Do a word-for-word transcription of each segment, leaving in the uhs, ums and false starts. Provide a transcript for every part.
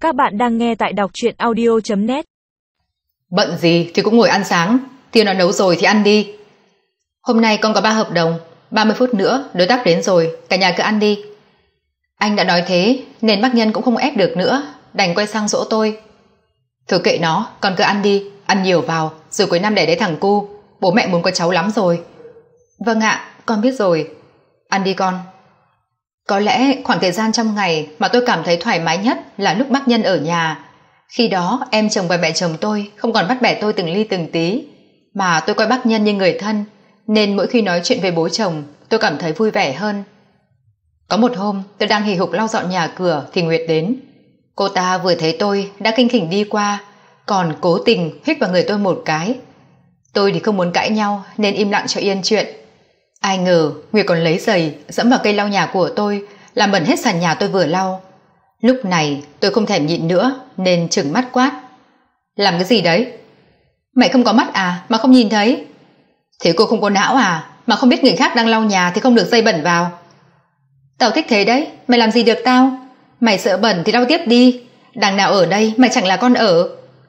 Các bạn đang nghe tại đọc truyện audio chấm net. Bận gì thì cũng ngồi ăn sáng, Tiên đã nấu rồi thì ăn đi. Hôm nay con có ba hợp đồng, ba mươi phút nữa đối tác đến rồi, cả nhà cứ ăn đi. Anh đã nói thế nên bác Nhân cũng không ép được nữa, đành quay sang dỗ tôi. Thôi kệ nó, con cứ ăn đi, ăn nhiều vào, rồi cuối năm đẻ đấy thằng cu, bố mẹ muốn có cháu lắm rồi. Vâng ạ, con biết rồi. Ăn đi con. Có lẽ khoảng thời gian trong ngày mà tôi cảm thấy thoải mái nhất là lúc bác Nhân ở nhà. Khi đó em chồng và mẹ chồng tôi không còn bắt bẻ tôi từng ly từng tí, mà tôi coi bác Nhân như người thân, nên mỗi khi nói chuyện về bố chồng tôi cảm thấy vui vẻ hơn. Có một hôm tôi đang hì hục lau dọn nhà cửa thì Nguyệt đến. Cô ta vừa thấy tôi đã khinh khỉnh đi qua, còn cố tình hít vào người tôi một cái. Tôi thì không muốn cãi nhau nên im lặng cho yên chuyện. Ai ngờ Nguyệt còn lấy giày dẫm vào cây lau nhà của tôi, làm bẩn hết sàn nhà tôi vừa lau. Lúc này tôi không thèm nhịn nữa nên trừng mắt quát: làm cái gì đấy? Mày không có mắt à mà không nhìn thấy? Thế cô không có não à mà không biết người khác đang lau nhà thì không được dây bẩn vào? Tao thích thế đấy, mày làm gì được tao? Mày sợ bẩn thì lau tiếp đi, đằng nào ở đây mày chẳng là con ở.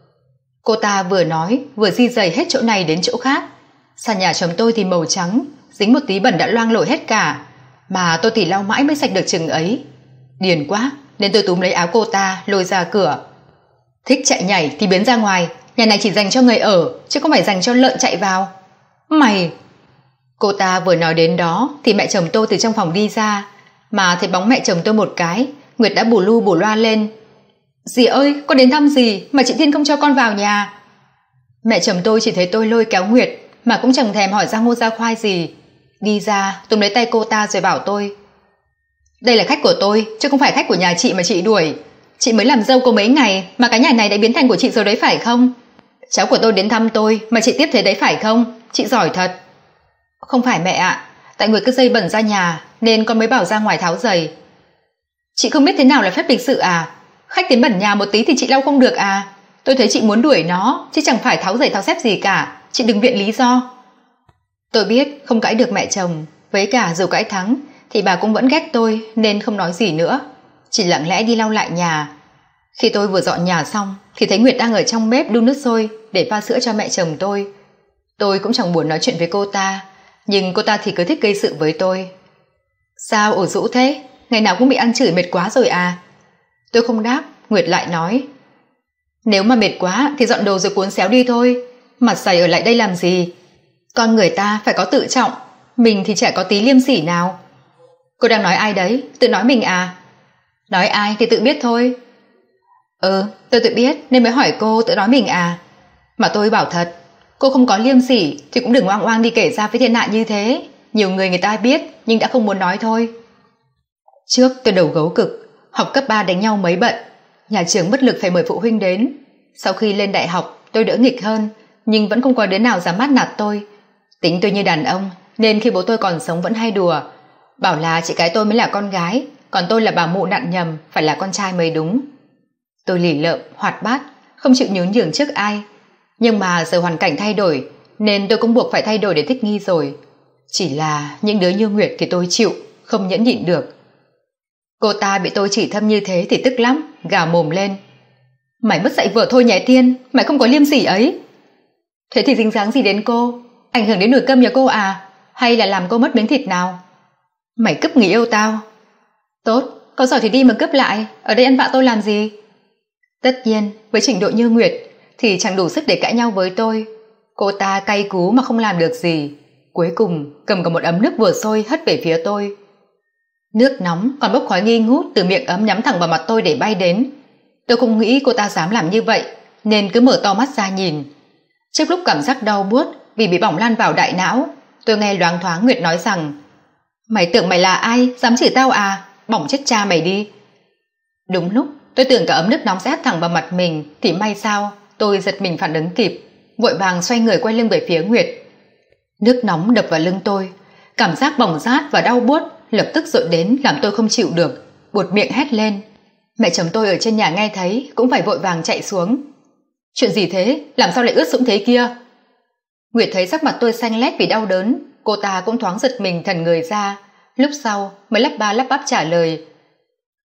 Cô ta vừa nói vừa di giày hết chỗ này đến chỗ khác. Sàn nhà chồng tôi thì màu trắng, dính một tí bẩn đã loang lổ hết cả, mà tôi thì lau mãi mới sạch được chừng ấy. Điền quá nên tôi túm lấy áo cô ta lôi ra cửa. Thích chạy nhảy thì biến ra ngoài, nhà này chỉ dành cho người ở chứ không phải dành cho lợn chạy vào. Mày! Cô ta vừa nói đến đó thì mẹ chồng tôi từ trong phòng đi ra, mà thấy bóng mẹ chồng tôi một cái, Nguyệt đã bù lu bù loa lên: dì ơi, con đến thăm dì mà chị Thiên không cho con vào nhà. Mẹ chồng tôi chỉ thấy tôi lôi kéo Nguyệt mà cũng chẳng thèm hỏi ra ngô ra khoai gì, đi ra túm lấy tay cô ta rồi bảo tôi: đây là khách của tôi chứ không phải khách của nhà chị mà chị đuổi. Chị mới làm dâu có mấy ngày mà cái nhà này đã biến thành của chị rồi đấy phải không? Cháu của tôi đến thăm tôi mà chị tiếp thế đấy phải không? Chị giỏi thật. Không phải mẹ ạ, tại Nguyệt cứ dây bẩn ra nhà nên con mới bảo ra ngoài tháo giày. Chị không biết thế nào là phép lịch sự à? Khách đến bẩn nhà một tí thì chị lau không được à? Tôi thấy chị muốn đuổi nó chứ chẳng phải tháo giày tháo dép gì cả, chị đừng viện lý do. Tôi biết không cãi được mẹ chồng, với cả dù cãi thắng thì bà cũng vẫn ghét tôi nên không nói gì nữa, chỉ lặng lẽ đi lau lại nhà. Khi tôi vừa dọn nhà xong thì thấy Nguyệt đang ở trong bếp đun nước sôi để pha sữa cho mẹ chồng tôi. Tôi cũng chẳng buồn nói chuyện với cô ta, nhưng cô ta thì cứ thích gây sự với tôi. Sao ủ rũ thế? Ngày nào cũng bị ăn chửi mệt quá rồi à? Tôi không đáp, Nguyệt lại nói: nếu mà mệt quá thì dọn đồ rồi cuốn xéo đi thôi, mặt dày ở lại đây làm gì? Con người ta phải có tự trọng, mình thì chả có tí liêm sỉ nào. Cô đang nói ai đấy? Tự nói mình à? Nói ai thì tự biết thôi. Ừ, tôi tự biết nên mới hỏi cô tự nói mình à? Mà tôi bảo thật, cô không có liêm sỉ thì cũng đừng oang oang đi kể ra với thiên hạ như thế. Nhiều người người ta biết nhưng đã không muốn nói thôi. Trước tôi đầu gấu cực, học cấp ba đánh nhau mấy bận, nhà trường bất lực phải mời phụ huynh đến. Sau khi lên đại học tôi đỡ nghịch hơn, nhưng vẫn không có đứa nào dám mát nạt tôi. Tính tôi như đàn ông nên khi bố tôi còn sống vẫn hay đùa, bảo là chị cái tôi mới là con gái, còn tôi là bà mụ nặn nhầm, phải là con trai mới đúng. Tôi lì lợm, hoạt bát, không chịu nhún nhường trước ai. Nhưng mà giờ hoàn cảnh thay đổi nên tôi cũng buộc phải thay đổi để thích nghi rồi. Chỉ là những đứa như Nguyệt thì tôi chịu, không nhẫn nhịn được. Cô ta bị tôi chỉ thâm như thế thì tức lắm, gào mồm lên: mày mất dạy vợ thôi nhé Tiên, mày không có liêm sỉ ấy. Thế thì dính dáng gì đến cô? Ảnh hưởng đến nồi cơm nhà cô à? Hay là làm cô mất miếng thịt nào? Mày cướp người yêu tao. Tốt, có giỏi thì đi mà cướp lại, ở đây ăn vạ tôi làm gì? Tất nhiên với trình độ như Nguyệt thì chẳng đủ sức để cãi nhau với tôi. Cô ta cay cú mà không làm được gì, cuối cùng cầm cả một ấm nước vừa sôi hất về phía tôi. Nước nóng còn bốc khói nghi ngút từ miệng ấm nhắm thẳng vào mặt tôi để bay đến. Tôi không nghĩ cô ta dám làm như vậy nên cứ mở to mắt ra nhìn. Trước lúc cảm giác đau buốt vì bị bỏng lan vào đại não, tôi nghe loáng thoáng Nguyệt nói rằng: mày tưởng mày là ai, dám chửi tao à? Bỏng chết cha mày đi. Đúng lúc tôi tưởng cả ấm nước nóng sẽ hắt thẳng vào mặt mình thì may sao tôi giật mình phản ứng kịp, vội vàng xoay người quay lưng về phía Nguyệt. Nước nóng đập vào lưng tôi, cảm giác bỏng rát và đau buốt lập tức dội đến làm tôi không chịu được, buột miệng hét lên. Mẹ chồng tôi ở trên nhà nghe thấy cũng phải vội vàng chạy xuống. Chuyện gì thế, làm sao lại ướt sũng thế kia? Nguyệt thấy sắc mặt tôi xanh lét vì đau đớn, cô ta cũng thoáng giật mình thần người ra, lúc sau mới lắp ba lắp bắp trả lời: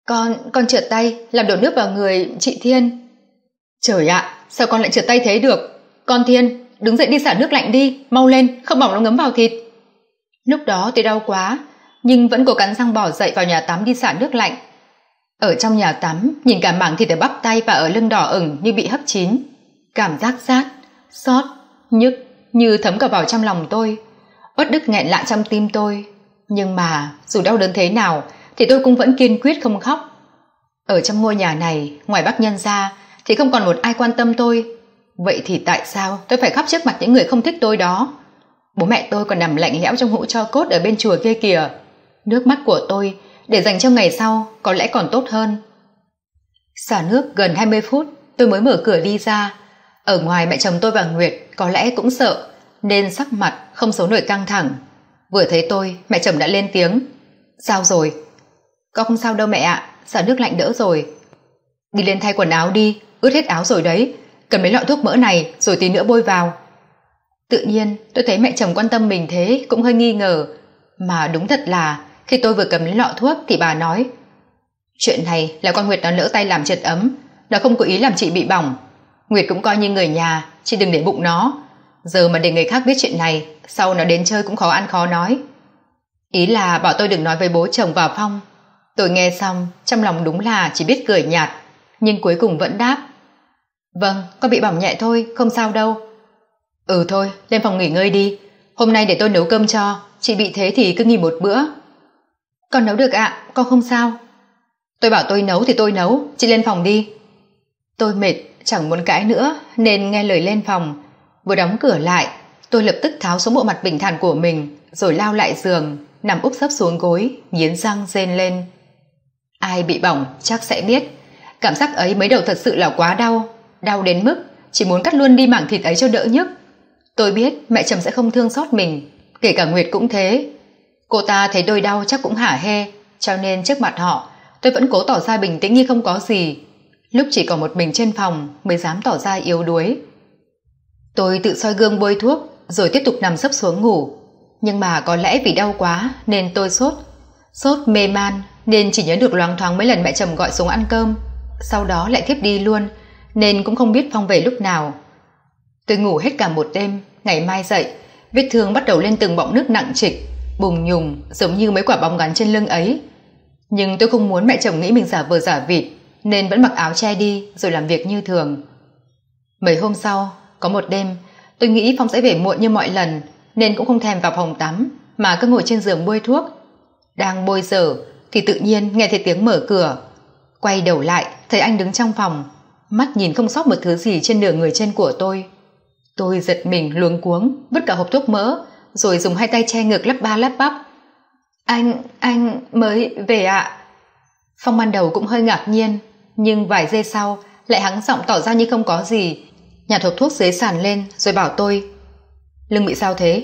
Con, con trượt tay, làm đổ nước vào người chị Thiên. Trời ạ, sao con lại trượt tay thế được? Con Thiên, đứng dậy đi xả nước lạnh đi, mau lên, không bỏng nó ngấm vào thịt. Lúc đó tôi đau quá, nhưng vẫn cố cắn răng bỏ dậy vào nhà tắm đi xả nước lạnh. Ở trong nhà tắm, nhìn cả mảng thịt ở bắp tay và ở lưng đỏ ửng như bị hấp chín. Cảm giác rát, xót, nhức như thấm cả vào trong lòng tôi. Uất ức nghẹn lại trong tim tôi. Nhưng mà dù đau đớn thế nào thì tôi cũng vẫn kiên quyết không khóc. Ở trong ngôi nhà này, ngoài bác Nhân ra thì không còn một ai quan tâm tôi. Vậy thì tại sao tôi phải khóc trước mặt những người không thích tôi đó? Bố mẹ tôi còn nằm lạnh lẽo trong hũ tro cốt ở bên chùa kia kìa. Nước mắt của tôi để dành cho ngày sau có lẽ còn tốt hơn. Xả nước gần hai mươi phút tôi mới mở cửa đi ra. Ở ngoài mẹ chồng tôi và Nguyệt có lẽ cũng sợ nên sắc mặt không giấu nổi căng thẳng. Vừa thấy tôi, mẹ chồng đã lên tiếng. Sao rồi? Con không sao đâu mẹ ạ, xả nước lạnh đỡ rồi. Đi lên thay quần áo đi, ướt hết áo rồi đấy. Cần mấy lọ thuốc mỡ này rồi tí nữa bôi vào. Tự nhiên tôi thấy mẹ chồng quan tâm mình thế cũng hơi nghi ngờ. Mà đúng thật là khi tôi vừa cầm lấy lọ thuốc thì bà nói, chuyện này là con Nguyệt nó lỡ tay làm trượt ấm, nó không có ý làm chị bị bỏng. Nguyệt cũng coi như người nhà, chị đừng để bụng nó. Giờ mà để người khác biết chuyện này, sau nó đến chơi cũng khó ăn khó nói. Ý là bảo tôi đừng nói với bố chồng và Phong. Tôi nghe xong trong lòng đúng là chỉ biết cười nhạt, nhưng cuối cùng vẫn đáp, vâng, con bị bỏng nhẹ thôi, không sao đâu. Ừ thôi, lên phòng nghỉ ngơi đi. Hôm nay để tôi nấu cơm cho, chị bị thế thì cứ nghỉ một bữa. Con nấu được ạ, con không sao. Tôi bảo tôi nấu thì tôi nấu, chị lên phòng đi. Tôi mệt, chẳng muốn cãi nữa nên nghe lời lên phòng. Vừa đóng cửa lại, tôi lập tức tháo xuống bộ mặt bình thản của mình rồi lao lại giường, nằm úp sấp xuống gối, nghiến răng rên lên. Ai bị bỏng chắc sẽ biết, cảm giác ấy mới đầu thật sự là quá đau, đau đến mức chỉ muốn cắt luôn đi mảng thịt ấy cho đỡ nhức. Tôi biết mẹ chồng sẽ không thương xót mình, kể cả Nguyệt cũng thế. Cô ta thấy tôi đau chắc cũng hả hê, cho nên trước mặt họ tôi vẫn cố tỏ ra bình tĩnh như không có gì. Lúc chỉ còn một mình trên phòng mới dám tỏ ra yếu đuối. Tôi tự soi gương bôi thuốc rồi tiếp tục nằm sấp xuống ngủ. Nhưng mà có lẽ vì đau quá nên tôi sốt. Sốt mê man nên chỉ nhớ được loáng thoáng mấy lần mẹ chồng gọi xuống ăn cơm. Sau đó lại thiếp đi luôn, nên cũng không biết Phong về lúc nào. Tôi ngủ hết cả một đêm. Ngày mai dậy, vết thương bắt đầu lên từng bọng nước nặng trịch, bùng nhùng giống như mấy quả bóng gắn trên lưng ấy. Nhưng tôi không muốn mẹ chồng nghĩ mình giả vờ giả vịt, nên vẫn mặc áo che đi rồi làm việc như thường. Mấy hôm sau, có một đêm tôi nghĩ Phong sẽ về muộn như mọi lần, nên cũng không thèm vào phòng tắm mà cứ ngồi trên giường bôi thuốc. Đang bôi dở thì tự nhiên nghe thấy tiếng mở cửa. Quay đầu lại thấy anh đứng trong phòng, mắt nhìn không sót một thứ gì trên nửa người trên của tôi. Tôi giật mình luống cuống vứt cả hộp thuốc mỡ rồi dùng hai tay che ngực lắp ba lắp bắp. Anh, anh mới về ạ. Phong ban đầu cũng hơi ngạc nhiên, nhưng vài giây sau lại hắng giọng tỏ ra như không có gì, nhặt hộp thuốc dưới sàn lên rồi bảo tôi, lưng bị sao thế?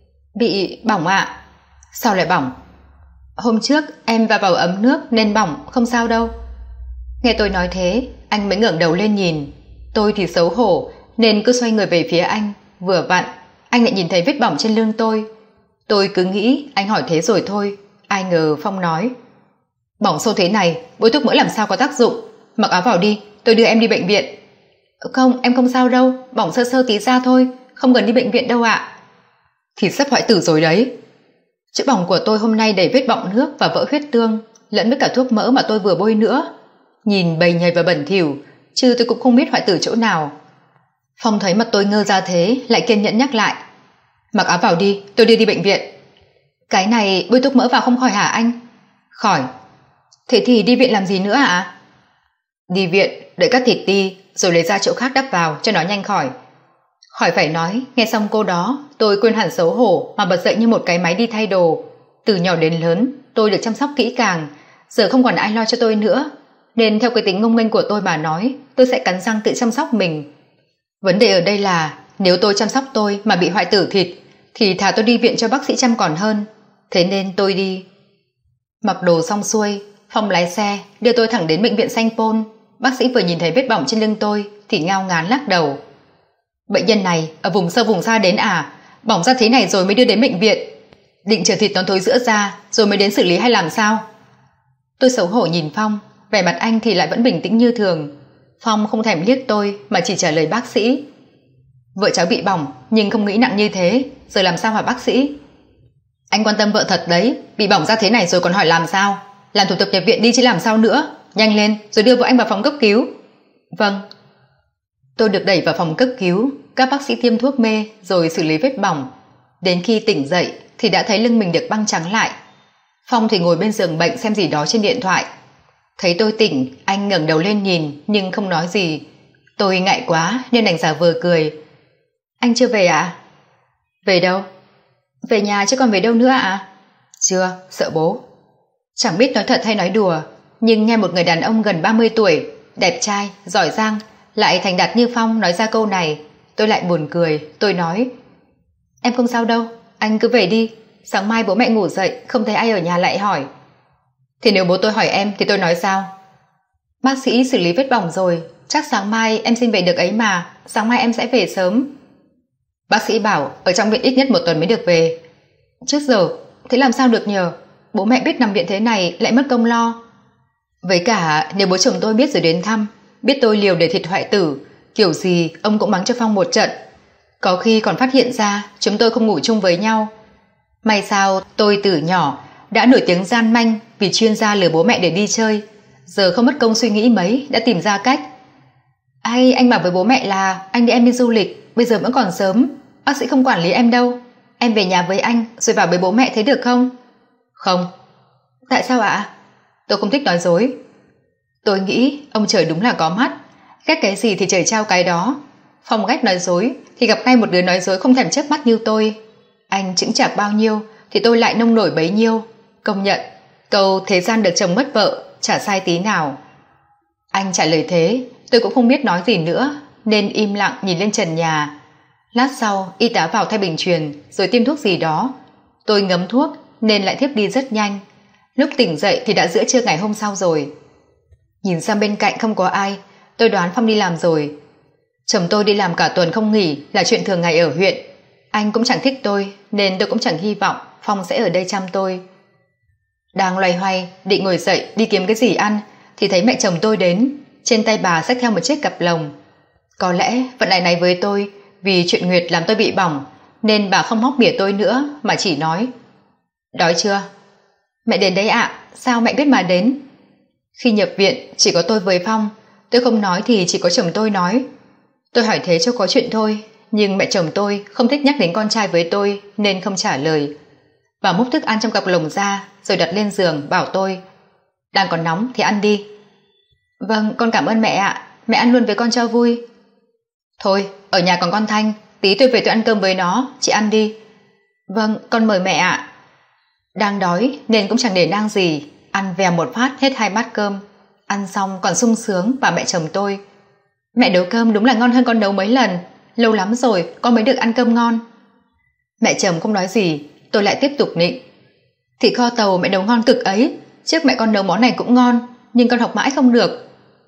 Bị bỏng ạ. Sao lại bỏng? Hôm trước em va vào ấm nước nên bỏng, không sao đâu. Nghe tôi nói thế, anh mới ngẩng đầu lên nhìn. Tôi thì xấu hổ nên cứ xoay người về phía anh. Vừa vặn anh lại nhìn thấy vết bỏng trên lưng tôi. Tôi cứ nghĩ anh hỏi thế rồi thôi. Ai ngờ Phong nói, bỏng sâu thế này bôi thuốc mỡ làm sao có tác dụng, mặc áo vào đi, tôi đưa em đi bệnh viện. Không, em không sao đâu, bỏng sơ sơ tí ra thôi, không cần đi bệnh viện đâu ạ. Thì sắp hoại tử rồi đấy. Chỗ bỏng của tôi hôm nay đầy vết bọng nước và vỡ huyết tương, lẫn với cả thuốc mỡ mà tôi vừa bôi nữa. Nhìn bầy nhầy và bẩn thỉu, chứ tôi cũng không biết hoại tử chỗ nào. Phong thấy mặt tôi ngơ ra thế, lại kiên nhẫn nhắc lại, mặc áo vào đi, tôi đưa đi bệnh viện. Cái này bôi thuốc mỡ vào không khỏi hả anh? Khỏi. Thế thì đi viện làm gì nữa ạ? Đi viện, đợi cắt thịt đi, rồi lấy ra chỗ khác đắp vào cho nó nhanh khỏi. Khỏi phải nói, nghe xong cô đó, tôi quên hẳn xấu hổ mà bật dậy như một cái máy đi thay đồ. Từ nhỏ đến lớn, tôi được chăm sóc kỹ càng, giờ không còn ai lo cho tôi nữa. Nên theo cái tính ngông nghênh của tôi mà nói, tôi sẽ cắn răng tự chăm sóc mình. Vấn đề ở đây là, nếu tôi chăm sóc tôi mà bị hoại tử thịt, thì thà tôi đi viện cho bác sĩ chăm còn hơn. Thế nên tôi đi. Mặc đồ xong xuôi, Phong lái xe đưa tôi thẳng đến bệnh viện Sanh Pôn. Bác sĩ vừa nhìn thấy vết bỏng trên lưng tôi thì ngao ngán lắc đầu. Bệnh nhân này ở vùng sâu vùng xa đến à? Bỏng ra thế này rồi mới đưa đến bệnh viện. Định chờ thịt nó thối rữa ra rồi mới đến xử lý hay làm sao? Tôi xấu hổ nhìn Phong, vẻ mặt anh thì lại vẫn bình tĩnh như thường. Phong không thèm liếc tôi mà chỉ trả lời bác sĩ. Vợ cháu bị bỏng nhưng không nghĩ nặng như thế, rồi làm sao hả bác sĩ? Anh quan tâm vợ thật đấy, bị bỏng ra thế này rồi còn hỏi làm sao? Làm thủ tục nhập viện đi chứ làm sao nữa, nhanh lên rồi đưa vợ anh vào phòng cấp cứu. Vâng. Tôi được đẩy vào phòng cấp cứu, các bác sĩ tiêm thuốc mê rồi xử lý vết bỏng. Đến khi tỉnh dậy thì đã thấy lưng mình được băng trắng lại. Phong thì ngồi bên giường bệnh xem gì đó trên điện thoại. Thấy tôi tỉnh, anh ngẩng đầu lên nhìn nhưng không nói gì. Tôi ngại quá nên đành giả vờ cười. Anh chưa về ạ? À? Về đâu? Về nhà chứ còn về đâu nữa ạ? À? Chưa, sợ bố. Chẳng biết nói thật hay nói đùa, nhưng nghe một người đàn ông gần ba mươi tuổi, đẹp trai, giỏi giang, lại thành đạt như Phong nói ra câu này, tôi lại buồn cười. Tôi nói, em không sao đâu, anh cứ về đi, sáng mai bố mẹ ngủ dậy không thấy ai ở nhà lại hỏi. Thì nếu bố tôi hỏi em thì tôi nói sao? Bác sĩ xử lý vết bỏng rồi, chắc sáng mai em xin về được ấy mà, sáng mai em sẽ về sớm. Bác sĩ bảo ở trong viện ít nhất một tuần mới được về. Trước giờ, thế làm sao được nhờ? Bố mẹ biết nằm viện thế này lại mất công lo. Với cả nếu bố chồng tôi biết rồi đến thăm, biết tôi liều để thịt hoại tử, kiểu gì ông cũng mắng cho Phong một trận. Có khi còn phát hiện ra chúng tôi không ngủ chung với nhau. May sao tôi từ nhỏ đã nổi tiếng gian manh vì chuyên gia lừa bố mẹ để đi chơi, giờ không mất công suy nghĩ mấy đã tìm ra cách. Hay anh bảo với bố mẹ là anh đi em đi du lịch, bây giờ vẫn còn sớm, bác sĩ không quản lý em đâu, em về nhà với anh rồi vào với bố mẹ thế được không? Không. Tại sao ạ? Tôi không thích nói dối. Tôi nghĩ ông trời đúng là có mắt, ghét cái gì thì trời trao cái đó. Phong ghét nói dối thì gặp ngay một đứa nói dối không thèm chớp mắt như tôi. Anh chững chạc bao nhiêu thì tôi lại nông nổi bấy nhiêu. Công nhận câu thế gian được chồng mất vợ chả sai tí nào. Anh trả lời thế, tôi cũng không biết nói gì nữa nên im lặng nhìn lên trần nhà. Lát sau y tá vào thay bình truyền rồi tiêm thuốc gì đó. Tôi ngấm thuốc nên lại thiếp đi rất nhanh. Lúc tỉnh dậy thì đã giữa trưa ngày hôm sau rồi. Nhìn sang bên cạnh không có ai, tôi đoán Phong đi làm rồi. Chồng tôi đi làm cả tuần không nghỉ là chuyện thường ngày ở huyện. Anh cũng chẳng thích tôi nên tôi cũng chẳng hy vọng Phong sẽ ở đây chăm tôi. Đang loay hoay định ngồi dậy đi kiếm cái gì ăn thì thấy mẹ chồng tôi đến, trên tay bà xách theo một chiếc cặp lồng. Có lẽ vận lại này với tôi vì chuyện Nguyệt làm tôi bị bỏng nên bà không móc mỉa tôi nữa mà chỉ nói, đói chưa? Mẹ đến đấy ạ. À, sao mẹ biết mà đến? Khi nhập viện chỉ có tôi với Phong, tôi không nói thì chỉ có chồng tôi nói. Tôi hỏi thế cho có chuyện thôi, nhưng mẹ chồng tôi không thích nhắc đến con trai với tôi nên không trả lời. Bà múc thức ăn trong cặp lồng ra rồi đặt lên giường bảo tôi, đang còn nóng thì ăn đi. Vâng, con cảm ơn mẹ ạ, mẹ ăn luôn với con cho vui. Thôi, ở nhà còn con Thanh, tí tôi về tôi ăn cơm với nó, chị ăn đi. Vâng, con mời mẹ ạ. Đang đói nên cũng chẳng để nang gì, ăn vèo một phát hết hai bát cơm. Ăn xong còn sung sướng và mẹ chồng tôi, mẹ nấu cơm đúng là ngon hơn con nấu mấy lần, lâu lắm rồi con mới được ăn cơm ngon. Mẹ chồng không nói gì, tôi lại tiếp tục nịnh, thịt kho tàu mẹ nấu ngon cực ấy, trước mẹ con nấu món này cũng ngon nhưng con học mãi không được.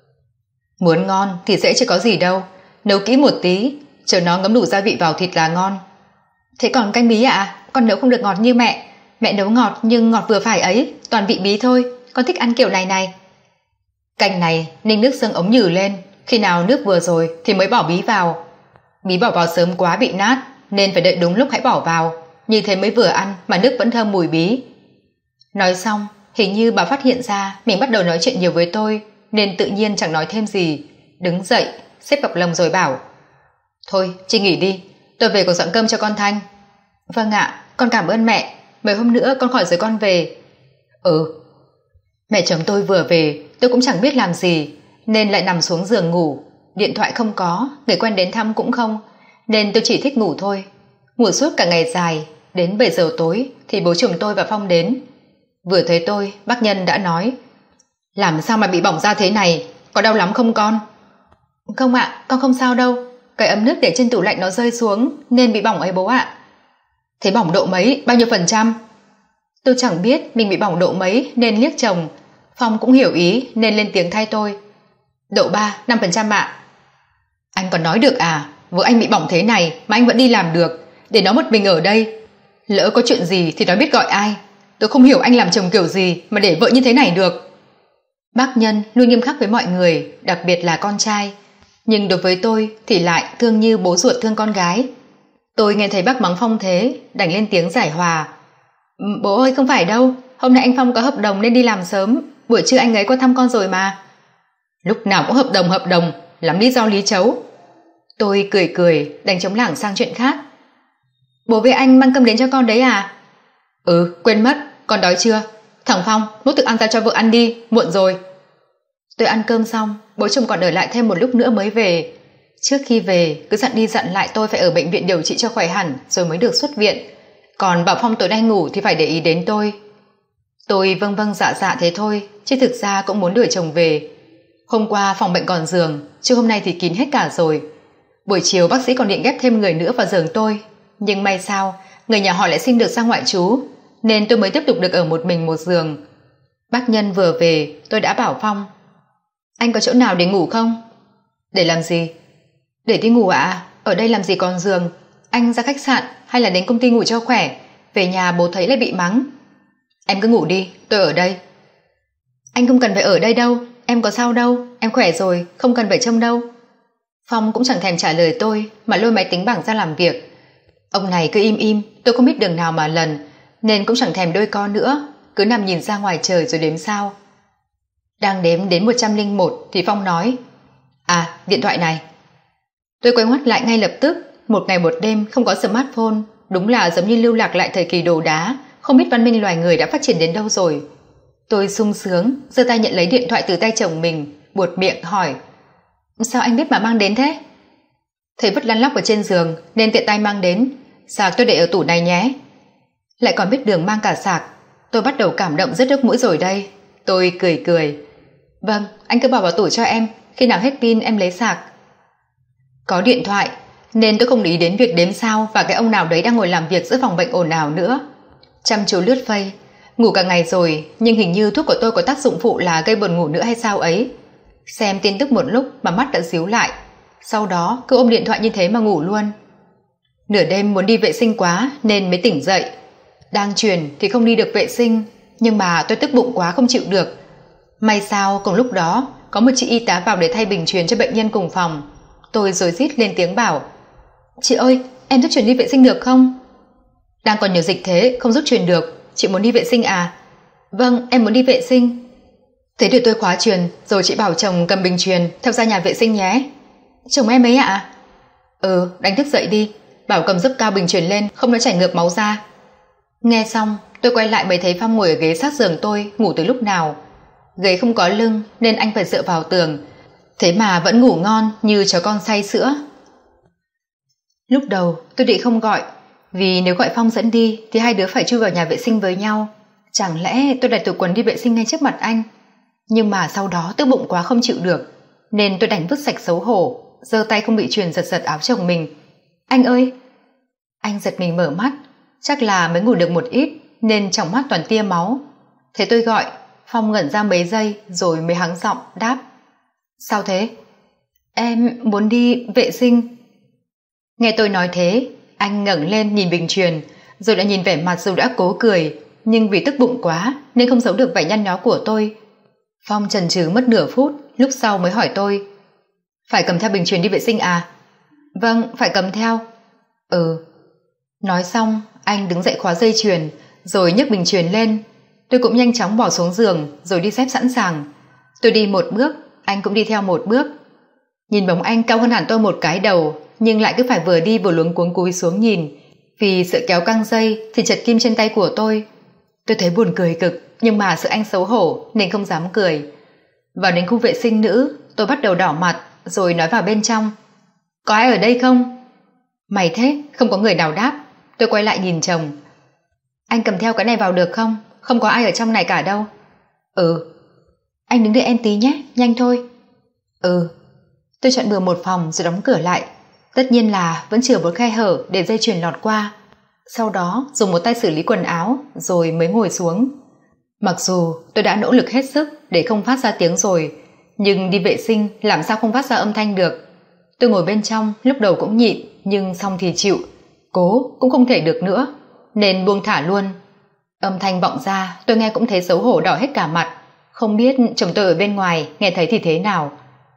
Muốn ngon thì dễ chứ có gì đâu, nấu kỹ một tí chờ nó ngấm đủ gia vị vào thịt là ngon. Thế còn canh bí ạ? À? Con nấu không được ngọt như mẹ, mẹ nấu ngọt nhưng ngọt vừa phải ấy, toàn vị bí thôi, con thích ăn kiểu này này. Canh này ninh nước xương ống nhừ lên, khi nào nước vừa rồi thì mới bỏ bí vào. Bí bỏ vào sớm quá bị nát nên phải đợi đúng lúc hãy bỏ vào, như thế mới vừa ăn mà nước vẫn thơm mùi bí. Nói xong hình như bà phát hiện ra mình bắt đầu nói chuyện nhiều với tôi nên tự nhiên chẳng nói thêm gì, đứng dậy xếp cặp lồng rồi bảo, thôi chị nghỉ đi, tôi về còn dọn cơm cho con Thanh. Vâng ạ, con cảm ơn mẹ, mấy hôm nữa con khỏi rồi con về. Ừ. Mẹ chồng tôi vừa về, tôi cũng chẳng biết làm gì nên lại nằm xuống giường ngủ. Điện thoại không có, người quen đến thăm cũng không, nên tôi chỉ thích ngủ thôi. Ngủ suốt cả ngày dài, đến bảy giờ tối thì bố chồng tôi và Phong đến. Vừa thấy tôi, bác Nhân đã nói, làm sao mà bị bỏng ra thế này, có đau lắm không con? Không ạ, con không sao đâu, cái ấm nước để trên tủ lạnh nó rơi xuống nên bị bỏng ấy bố ạ. Thế bỏng độ mấy, bao nhiêu phần trăm? Tôi chẳng biết mình bị bỏng độ mấy nên liếc chồng. Phong cũng hiểu ý nên lên tiếng thay tôi, độ ba, năm phần trăm ạ. Anh còn nói được à, vợ anh bị bỏng thế này mà anh vẫn đi làm được, để nó một mình ở đây. Lỡ có chuyện gì thì nó biết gọi ai. Tôi không hiểu anh làm chồng kiểu gì mà để vợ như thế này được. Bác Nhân luôn nghiêm khắc với mọi người, đặc biệt là con trai, nhưng đối với tôi thì lại thương như bố ruột thương con gái. Tôi nghe thấy bác mắng Phong thế, đành lên tiếng giải hòa. Bố ơi, không phải đâu, hôm nay anh Phong có hợp đồng nên đi làm sớm, buổi trưa anh ấy qua thăm con rồi mà. Lúc nào cũng hợp đồng hợp đồng, lắm lý do lý chấu. Tôi cười cười, đành chống lảng sang chuyện khác. Bố với anh mang cơm đến cho con đấy à? Ừ, quên mất, con đói chưa? Thằng Phong, múc thức ăn ra cho vợ ăn đi, muộn rồi. Tôi ăn cơm xong, bố chồng còn ở lại thêm một lúc nữa mới về. Trước khi về, cứ dặn đi dặn lại tôi phải ở bệnh viện điều trị cho khỏe hẳn rồi mới được xuất viện. Còn bảo Phong tối nay ngủ thì phải để ý đến tôi. Tôi vâng vâng dạ dạ thế thôi, chứ thực ra cũng muốn đuổi chồng về. Hôm qua phòng bệnh còn giường, chứ hôm nay thì kín hết cả rồi. Buổi chiều bác sĩ còn định ghép thêm người nữa vào giường tôi, nhưng may sao người nhà họ lại xin được sang ngoại trú, nên tôi mới tiếp tục được ở một mình một giường. Bác Nhân vừa về, tôi đã bảo Phong, anh có chỗ nào để ngủ không? Để làm gì? Để đi ngủ ạ? À? Ở đây làm gì còn giường? Anh ra khách sạn hay là đến công ty ngủ cho khỏe, về nhà bố thấy lại bị mắng. Em cứ ngủ đi, tôi ở đây. Anh không cần phải ở đây đâu, em có sao đâu, em khỏe rồi, không cần phải trông đâu. Phong cũng chẳng thèm trả lời tôi mà lôi máy tính bảng ra làm việc. Ông này cứ im im, tôi không biết đường nào mà lần, nên cũng chẳng thèm đôi co nữa, cứ nằm nhìn ra ngoài trời rồi đếm sao. Đang đếm đến một trăm lẻ một thì Phong nói, à, điện thoại này. Tôi quay ngoắt lại ngay lập tức. Một ngày một đêm không có smartphone, đúng là giống như lưu lạc lại thời kỳ đồ đá, không biết văn minh loài người đã phát triển đến đâu rồi. Tôi sung sướng giơ tay nhận lấy điện thoại từ tay chồng mình, buột miệng hỏi, sao anh biết mà mang đến thế? Thấy vứt lăn lóc ở trên giường nên tiện tay mang đến. Sạc tôi để ở tủ này nhé. Lại còn biết đường mang cả sạc. Tôi bắt đầu cảm động rất nước mũi rồi đây. Tôi cười cười, vâng, anh cứ bỏ vào tủ cho em, khi nào hết pin em lấy sạc. Có điện thoại nên tôi không để ý đến việc đếm sao và cái ông nào đấy đang ngồi làm việc giữa phòng bệnh ồn ào nữa. Chăm chú lướt Face, ngủ cả ngày rồi nhưng hình như thuốc của tôi có tác dụng phụ là gây buồn ngủ nữa hay sao ấy. Xem tin tức một lúc mà mắt đã díu lại, sau đó cứ ôm điện thoại như thế mà ngủ luôn. Nửa đêm muốn đi vệ sinh quá nên mới tỉnh dậy. Đang truyền thì không đi được vệ sinh, nhưng mà tôi tức bụng quá không chịu được. May sao cùng lúc đó có một chị y tá vào để thay bình truyền cho bệnh nhân cùng phòng. Tôi rối rít lên tiếng bảo, chị ơi, em giúp truyền đi vệ sinh được không? Đang còn nhiều dịch thế, không giúp truyền được, chị muốn đi vệ sinh à? Vâng, em muốn đi vệ sinh. Thế để tôi khóa truyền, rồi chị bảo chồng cầm bình truyền theo ra nhà vệ sinh nhé. Chồng em ấy ạ? À? Ừ, đánh thức dậy đi, bảo cầm giúp cao bình truyền lên, không nó chảy ngược máu ra. Nghe xong, tôi quay lại mới thấy Phong ngồi ở ghế sát giường tôi, ngủ từ lúc nào. Ghế không có lưng nên anh phải dựa vào tường, thế mà vẫn ngủ ngon như chó con say sữa. Lúc đầu tôi định không gọi, vì nếu gọi Phong dẫn đi thì hai đứa phải chui vào nhà vệ sinh với nhau. Chẳng lẽ tôi đặt tủ quần đi vệ sinh ngay trước mặt anh? Nhưng mà sau đó tức bụng quá không chịu được, nên tôi đành vứt sạch xấu hổ, giơ tay không bị truyền giật giật áo chồng mình. Anh ơi! Anh giật mình mở mắt, chắc là mới ngủ được một ít nên trong mắt toàn tia máu. Thế tôi gọi, Phong ngẩn ra mấy giây rồi mới hắng giọng đáp, sao thế? Em muốn đi vệ sinh. Nghe tôi nói thế, anh ngẩng lên nhìn bình truyền, rồi lại nhìn vẻ mặt dù đã cố cười, nhưng vì tức bụng quá nên không giấu được vẻ nhăn nhó của tôi. Phong chần chừ mất nửa phút, lúc sau mới hỏi tôi, phải cầm theo bình truyền đi vệ sinh à? Vâng, phải cầm theo. Ừ. Nói xong, anh đứng dậy khóa dây chuyền, rồi nhấc bình truyền lên. Tôi cũng nhanh chóng bỏ xuống giường, rồi đi xếp sẵn sàng. Tôi đi một bước, anh cũng đi theo một bước. Nhìn bóng anh cao hơn hẳn tôi một cái đầu, nhưng lại cứ phải vừa đi vừa luống cuống cúi xuống nhìn, vì sợ kéo căng dây thì chật kim trên tay của tôi. Tôi thấy buồn cười cực, nhưng mà sợ anh xấu hổ nên không dám cười. Vào đến khu vệ sinh nữ, tôi bắt đầu đỏ mặt, rồi nói vào bên trong, có ai ở đây không? Mày thế, không có người nào đáp. Tôi quay lại nhìn chồng, anh cầm theo cái này vào được không? Không có ai ở trong này cả đâu. Ừ. Anh đứng đợi em tí nhé, nhanh thôi. Ừ. Tôi chọn bừa một phòng rồi đóng cửa lại, tất nhiên là vẫn chừa một khe hở để dây chuyền lọt qua. Sau đó dùng một tay xử lý quần áo rồi mới ngồi xuống. Mặc dù tôi đã nỗ lực hết sức để không phát ra tiếng rồi, nhưng đi vệ sinh làm sao không phát ra âm thanh được. Tôi ngồi bên trong, lúc đầu cũng nhịn, nhưng xong thì chịu, cố cũng không thể được nữa, nên buông thả luôn. Âm thanh vọng ra tôi nghe cũng thấy xấu hổ đỏ hết cả mặt, Không biết chồng tôi ở bên ngoài nghe thấy thì thế nào.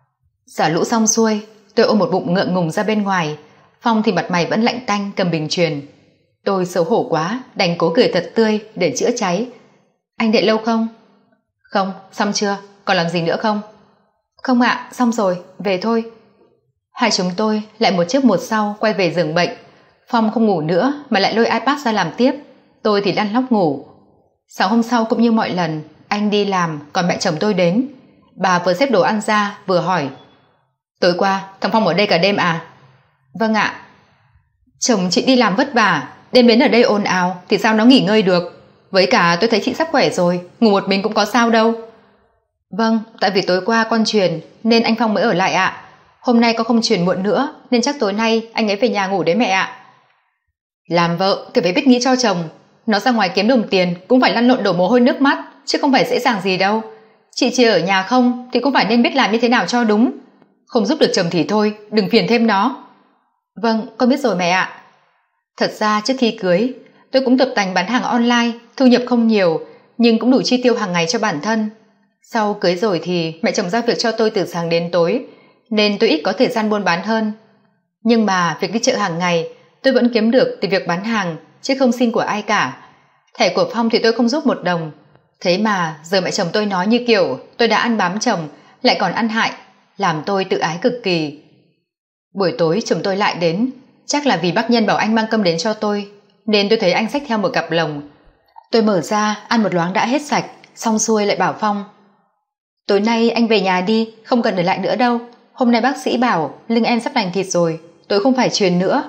Xả lũ xong xuôi, tôi ôm một bụng ngượng ngùng ra bên ngoài. Phong thì mặt mày vẫn lạnh tanh cầm bình truyền. Tôi xấu hổ quá, đành cố cười thật tươi để chữa cháy. Anh đợi lâu không? Không, xong chưa? Còn làm gì nữa không? Không ạ, à, xong rồi, về thôi. Hai chúng tôi lại một trước một sau quay về giường bệnh. Phong không ngủ nữa mà lại lôi iPad ra làm tiếp. Tôi thì lăn lóc ngủ. Sáng hôm sau cũng như mọi lần, anh đi làm còn mẹ chồng tôi đến. Bà vừa xếp đồ ăn ra vừa hỏi: tối qua thằng Phong ở đây cả đêm à? Vâng ạ. Chồng chị đi làm vất vả, đêm đến ở đây ồn ào thì sao nó nghỉ ngơi được. Với cả tôi thấy chị sắp khỏe rồi, ngủ một mình cũng có sao đâu. Vâng, tại vì tối qua con truyền nên anh Phong mới ở lại ạ. Hôm nay con không truyền muộn nữa nên chắc tối nay anh ấy về nhà ngủ đấy mẹ ạ. Làm vợ thì phải biết nghĩ cho chồng. Nó ra ngoài kiếm đồng tiền cũng phải lăn lộn đổ mồ hôi nước mắt, chứ không phải dễ dàng gì đâu. Chị chỉ ở nhà không thì cũng phải nên biết làm như thế nào cho đúng. Không giúp được chồng thì thôi, đừng phiền thêm nó. Vâng, con biết rồi mẹ ạ. Thật ra trước khi cưới tôi cũng tập tành bán hàng online, thu nhập không nhiều nhưng cũng đủ chi tiêu hàng ngày cho bản thân. Sau cưới rồi thì mẹ chồng giao việc cho tôi từ sáng đến tối nên tôi ít có thời gian buôn bán hơn. Nhưng mà việc đi chợ hàng ngày tôi vẫn kiếm được từ việc bán hàng, chứ không xin của ai cả. Thẻ của Phong thì tôi không giúp một đồng. Thế mà giờ mẹ chồng tôi nói như kiểu tôi đã ăn bám chồng lại còn ăn hại, làm tôi tự ái cực kỳ. Buổi tối chồng tôi lại đến, chắc là vì bác Nhân bảo anh mang cơm đến cho tôi nên tôi thấy anh xách theo một cặp lồng. Tôi mở ra ăn một loáng đã hết sạch, xong xuôi lại bảo Phong: tối nay anh về nhà đi, không cần ở lại nữa đâu. Hôm nay bác sĩ bảo lưng em sắp lành thịt rồi, tôi không phải truyền nữa.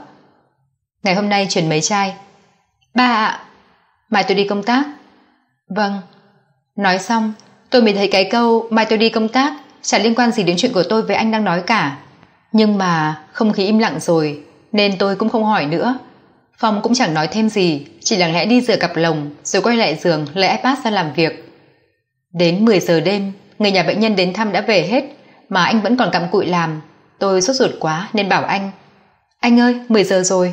Ngày hôm nay truyền mấy chai? Ba ạ. Mai tôi đi công tác. Vâng. Nói xong tôi mới thấy cái câu mai tôi đi công tác chả liên quan gì đến chuyện của tôi với anh đang nói cả. Nhưng mà không khí im lặng rồi nên tôi cũng không hỏi nữa. Phong cũng chẳng nói thêm gì, chỉ lặng lẽ đi rửa cặp lồng rồi quay lại giường lấy iPad ra làm việc. Đến mười giờ đêm, người nhà bệnh nhân đến thăm đã về hết mà anh vẫn còn cặm cụi làm. Tôi sốt ruột quá nên bảo anh: anh ơi, mười giờ rồi.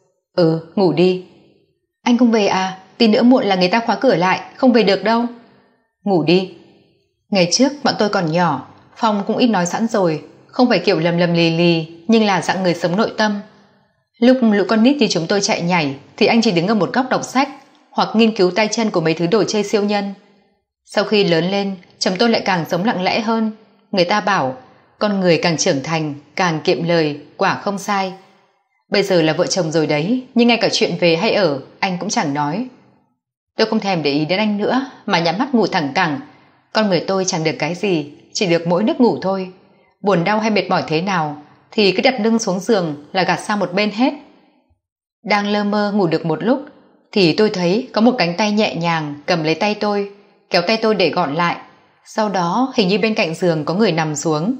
Ừ, ngủ đi. Anh không về à? Tí nữa muộn là người ta khóa cửa lại, không về được đâu. Ngủ đi. Ngày trước bọn tôi còn nhỏ, Phong cũng ít nói sẵn rồi, không phải kiểu lầm lầm lì lì nhưng là dạng người sống nội tâm. Lúc lũ con nít như chúng tôi chạy nhảy thì anh chỉ đứng ở một góc đọc sách hoặc nghiên cứu tay chân của mấy thứ đồ chơi siêu nhân. Sau khi lớn lên, chồng tôi lại càng sống lặng lẽ hơn. Người ta bảo con người càng trưởng thành càng kiệm lời, quả không sai. Bây giờ là vợ chồng rồi đấy, nhưng ngay cả chuyện về hay ở anh cũng chẳng nói. Tôi không thèm để ý đến anh nữa mà nhắm mắt ngủ thẳng cẳng. Con người tôi chẳng được cái gì, chỉ được mỗi nước ngủ thôi. Buồn đau hay mệt mỏi thế nào thì cứ đặt lưng xuống giường là gạt sang một bên hết. Đang lơ mơ ngủ được một lúc thì tôi thấy có một cánh tay nhẹ nhàng cầm lấy tay tôi, kéo tay tôi để gọn lại. Sau đó hình như bên cạnh giường có người nằm xuống.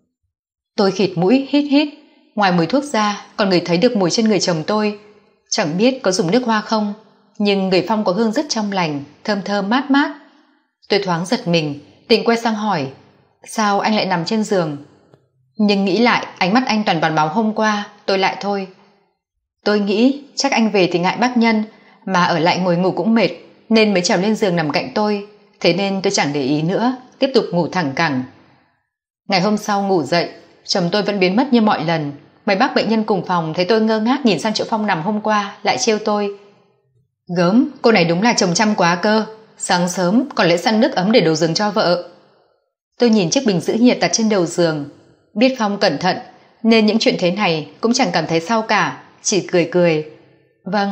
Tôi khịt mũi hít hít, ngoài mùi thuốc ra còn ngửi thấy được mùi trên người chồng tôi. Chẳng biết có dùng nước hoa không, nhưng người Phong có hương rất trong lành, thơm thơm mát mát. Tôi thoáng giật mình, định quay sang hỏi: sao anh lại nằm trên giường? Nhưng nghĩ lại ánh mắt anh toàn bàn máu hôm qua, tôi lại thôi. Tôi nghĩ chắc anh về thì ngại bác Nhân, mà ở lại ngồi ngủ cũng mệt nên mới trèo lên giường nằm cạnh tôi. Thế nên tôi chẳng để ý nữa, tiếp tục ngủ thẳng cẳng. Ngày hôm sau ngủ dậy, chồng tôi vẫn biến mất như mọi lần. Mấy bác bệnh nhân cùng phòng thấy tôi ngơ ngác nhìn sang chỗ Phong nằm hôm qua lại trêu tôi: gớm, cô này đúng là chồng chăm quá cơ, sáng sớm còn lấy săn nước ấm để đổ giường cho vợ. Tôi nhìn chiếc bình giữ nhiệt đặt trên đầu giường, biết Phong cẩn thận nên những chuyện thế này cũng chẳng cảm thấy sao cả, chỉ cười cười. Vâng.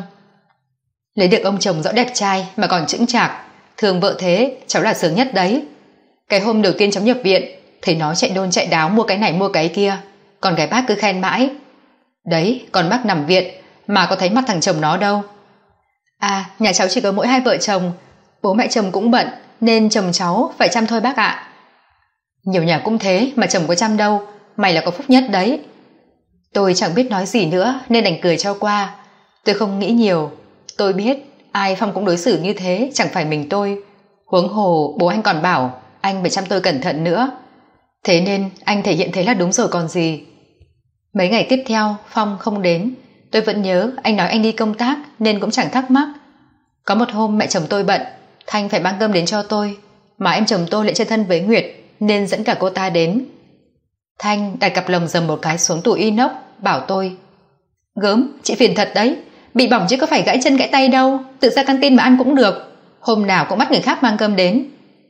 Lấy được ông chồng rõ đẹp trai mà còn chững chạc, thường vợ thế cháu là sướng nhất đấy. Cái hôm đầu tiên cháu nhập viện thấy nó chạy đôn chạy đáo mua cái này mua cái kia, còn cái bác cứ khen mãi. Đấy, còn bác nằm viện mà có thấy mặt thằng chồng nó đâu. À, nhà cháu chỉ có mỗi hai vợ chồng, bố mẹ chồng cũng bận nên chồng cháu phải chăm thôi bác ạ. Nhiều nhà cũng thế mà chồng có chăm đâu, mày là có phúc nhất đấy. Tôi chẳng biết nói gì nữa nên đành cười cho qua. Tôi không nghĩ nhiều, tôi biết ai Phong cũng đối xử như thế, chẳng phải mình tôi. Huống hồ bố anh còn bảo anh phải chăm tôi cẩn thận nữa. Thế nên anh thể hiện thế là đúng rồi còn gì. Mấy ngày tiếp theo Phong không đến. Tôi vẫn nhớ anh nói anh đi công tác nên cũng chẳng thắc mắc. Có một hôm mẹ chồng tôi bận, Thanh phải mang cơm đến cho tôi. mà em chồng tôi lại chơi thân với Nguyệt nên dẫn cả cô ta đến. Thanh đặt cặp lồng dầm một cái xuống tủ inox, bảo tôi: Gớm, chị phiền thật đấy, bị bỏng chứ có phải gãy chân gãy tay đâu, tự ra căng tin mà ăn cũng được, hôm nào cũng bắt người khác mang cơm đến.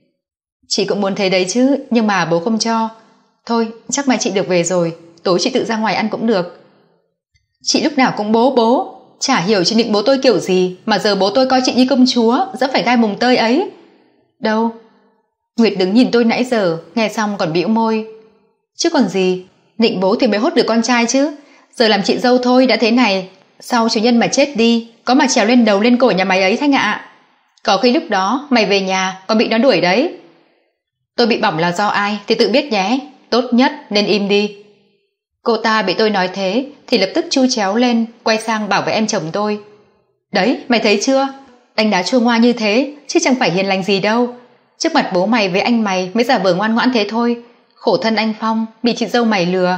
Chị cũng muốn thế đấy chứ, nhưng mà bố không cho. Thôi, chắc mai chị được về rồi, tối chị tự ra ngoài ăn cũng được. Chị lúc nào cũng bố bố, chả hiểu chị định bố tôi kiểu gì mà giờ bố tôi coi chị như công chúa, dẫm phải gai mùng tơi ấy. Đâu? Nguyệt đứng nhìn tôi nãy giờ, nghe xong còn bĩu môi. Chứ còn gì, định bố thì mới hốt được con trai chứ, giờ làm chị dâu thôi đã thế này, sau chủ nhân mà chết đi, có mà trèo lên đầu lên cổ nhà mày ấy Thanh ạ. Có khi lúc đó mày về nhà còn bị nó đuổi đấy. Tôi bị bỏng là do ai thì tự biết nhé, tốt nhất nên im đi. Cô ta bị tôi nói thế thì lập tức chu chéo lên, quay sang bảo với em chồng tôi: Đấy, mày thấy chưa, đánh đá chua ngoa như thế chứ chẳng phải hiền lành gì đâu, trước mặt bố mày với anh mày mới giả vờ ngoan ngoãn thế thôi, khổ thân anh Phong bị chị dâu mày lừa.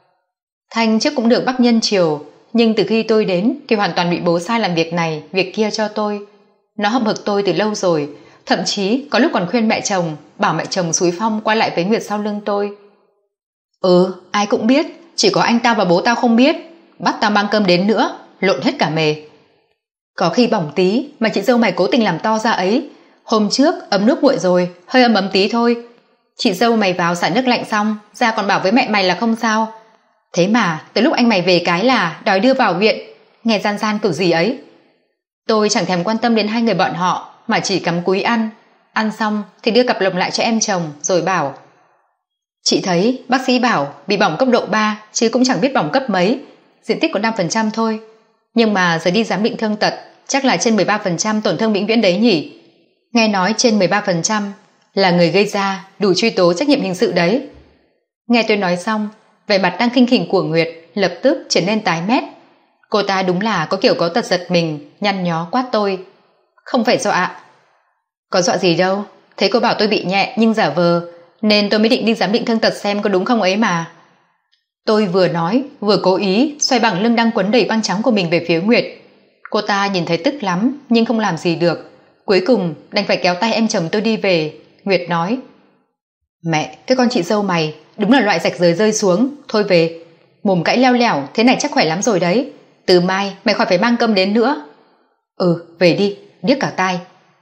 Thanh trước cũng được bác nhân chiều, nhưng từ khi tôi đến thì hoàn toàn bị bố sai làm việc này việc kia cho tôi. Nó hậm hực tôi từ lâu rồi, thậm chí có lúc còn khuyên mẹ chồng, bảo mẹ chồng xúi Phong quay lại với Nguyệt sau lưng tôi. Ừ, ai cũng biết, chỉ có anh tao và bố tao không biết, bắt tao mang cơm đến nữa, lộn hết cả mề. Có khi bỏng tí mà chị dâu mày cố tình làm to ra ấy, hôm trước ấm nước nguội rồi, hơi ấm ấm tí thôi, chị dâu mày vào xả nước lạnh xong ra còn bảo với mẹ mày là không sao, thế mà tới lúc anh mày về cái là đòi đưa vào viện, nghe gian gian kiểu gì ấy. Tôi chẳng thèm quan tâm đến hai người bọn họ mà chỉ cắm cúi ăn, ăn xong thì đưa cặp lồng lại cho em chồng rồi bảo: Chị thấy bác sĩ bảo bị bỏng cấp độ ba chứ cũng chẳng biết bỏng cấp mấy, diện tích có năm phần trăm thôi, nhưng mà giờ đi giám định thương tật chắc là trên mười ba phần trăm tổn thương vĩnh viễn đấy nhỉ. Nghe nói trên mười ba phần trăm là người gây ra đủ truy tố trách nhiệm hình sự đấy. Nghe tôi nói xong, vẻ mặt đang khinh khỉnh của Nguyệt lập tức trở nên tái mét. Cô ta đúng là có kiểu có tật giật mình, nhăn nhó quát tôi: Không phải dọa. Có dọa gì đâu, thấy cô bảo tôi bị nhẹ nhưng giả vờ, nên tôi mới định đi giám định thương tật xem có đúng không ấy mà. Tôi vừa nói vừa cố ý xoay bằng lưng đang quấn đầy băng trắng của mình về phía Nguyệt. Cô ta nhìn thấy tức lắm nhưng không làm gì được, cuối cùng đành phải kéo tay em chồng tôi đi về. Nguyệt nói: Mẹ, cái con chị dâu mày đúng là loại rạch rời rơi xuống, thôi về, mồm cãi leo lẻo thế này chắc khỏe lắm rồi đấy, từ mai mày khỏi phải mang cơm đến nữa. Ừ, về đi, điếc cả tai.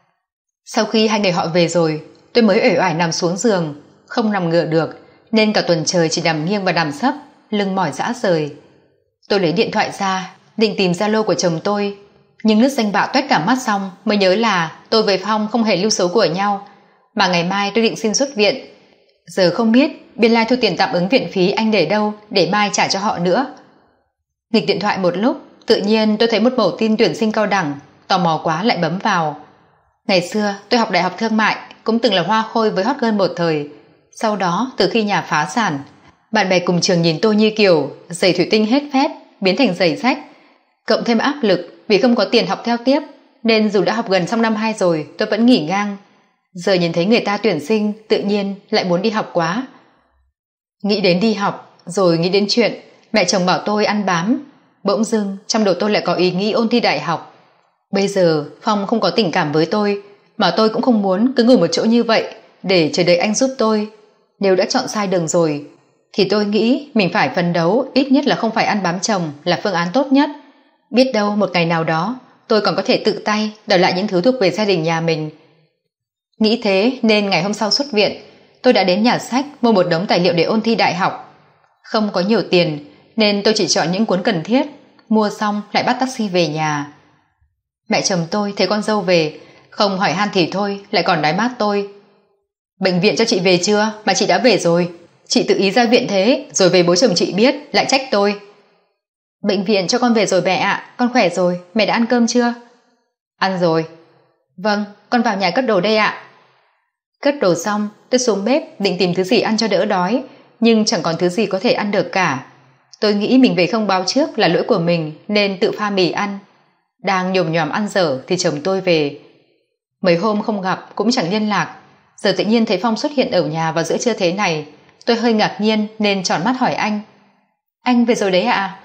Sau khi hai người họ về rồi, tôi mới uể oải nằm xuống giường, không nằm ngửa được nên cả tuần trời chỉ nằm nghiêng và nằm sấp, lưng mỏi rã rời. Tôi lấy điện thoại ra định tìm Zalo của chồng tôi, nhưng lướt danh bạ toét cả mắt xong mới nhớ là tôi với Phong không hề lưu số của nhau, mà ngày mai tôi định xin xuất viện. Giờ không biết biên lai thu tiền tạm ứng viện phí anh để đâu để mai trả cho họ nữa. Nghịch điện thoại một lúc, tự nhiên tôi thấy một mẩu tin tuyển sinh cao đẳng, tò mò quá lại bấm vào. Ngày xưa tôi học đại học thương mại, cũng từng là hoa khôi với hot girl một thời. Sau đó từ khi nhà phá sản, bạn bè cùng trường nhìn tôi như kiểu giày thủy tinh hết phép biến thành giày rách, cộng thêm áp lực vì không có tiền học theo tiếp, nên dù đã học gần xong năm hai rồi tôi vẫn nghỉ ngang. Giờ nhìn thấy người ta tuyển sinh tự nhiên lại muốn đi học quá. Nghĩ đến đi học rồi nghĩ đến chuyện mẹ chồng bảo tôi ăn bám, bỗng dưng trong đầu tôi lại có ý nghĩ ôn thi đại học. Bây giờ Phong không có tình cảm với tôi, mà tôi cũng không muốn cứ ngồi một chỗ như vậy để chờ đợi anh giúp tôi. Nếu đã chọn sai đường rồi thì tôi nghĩ mình phải phấn đấu ít nhất là không phải ăn bám chồng là phương án tốt nhất. Biết đâu một ngày nào đó tôi còn có thể tự tay đòi lại những thứ thuộc về gia đình nhà mình. Nghĩ thế nên ngày hôm sau xuất viện, tôi đã đến nhà sách mua một đống tài liệu để ôn thi đại học. Không có nhiều tiền nên tôi chỉ chọn những cuốn cần thiết, mua xong lại bắt taxi về nhà. Mẹ chồng tôi thấy con dâu về, không hỏi han thì thôi, lại còn nói mát tôi: Bệnh viện cho chị về chưa mà chị đã về rồi, chị tự ý ra viện thế rồi về bố chồng chị biết lại trách tôi. Bệnh viện cho con về rồi mẹ ạ, con khỏe rồi, mẹ đã ăn cơm chưa? Ăn rồi. Vâng, con vào nhà cất đồ đây ạ. Cất đồ xong, tôi xuống bếp định tìm thứ gì ăn cho đỡ đói, nhưng chẳng còn thứ gì có thể ăn được cả. Tôi nghĩ mình về không báo trước là lỗi của mình nên tự pha mì ăn. Đang nhồm nhòm ăn dở thì chồng tôi về. Mấy hôm không gặp cũng chẳng liên lạc, giờ tự nhiên thấy Phong xuất hiện ở nhà vào giữa trưa thế này, tôi hơi ngạc nhiên nên tròn mắt hỏi anh: Anh về rồi đấy ạ?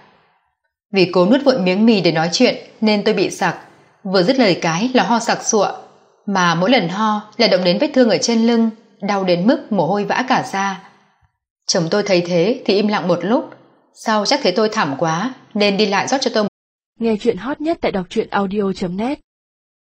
Vì cố nuốt vội miếng mì để nói chuyện nên tôi bị sặc, vừa dứt lời cái là ho sặc sụa. mà mỗi lần ho là động đến vết thương ở trên lưng, đau đến mức mồ hôi vã cả ra. Chồng tôi thấy thế thì im lặng một lúc, sau chắc thấy tôi thảm quá nên đi lại rót cho tôi. Nghe chuyện hot nhất tại đọc truyện audio chấm net.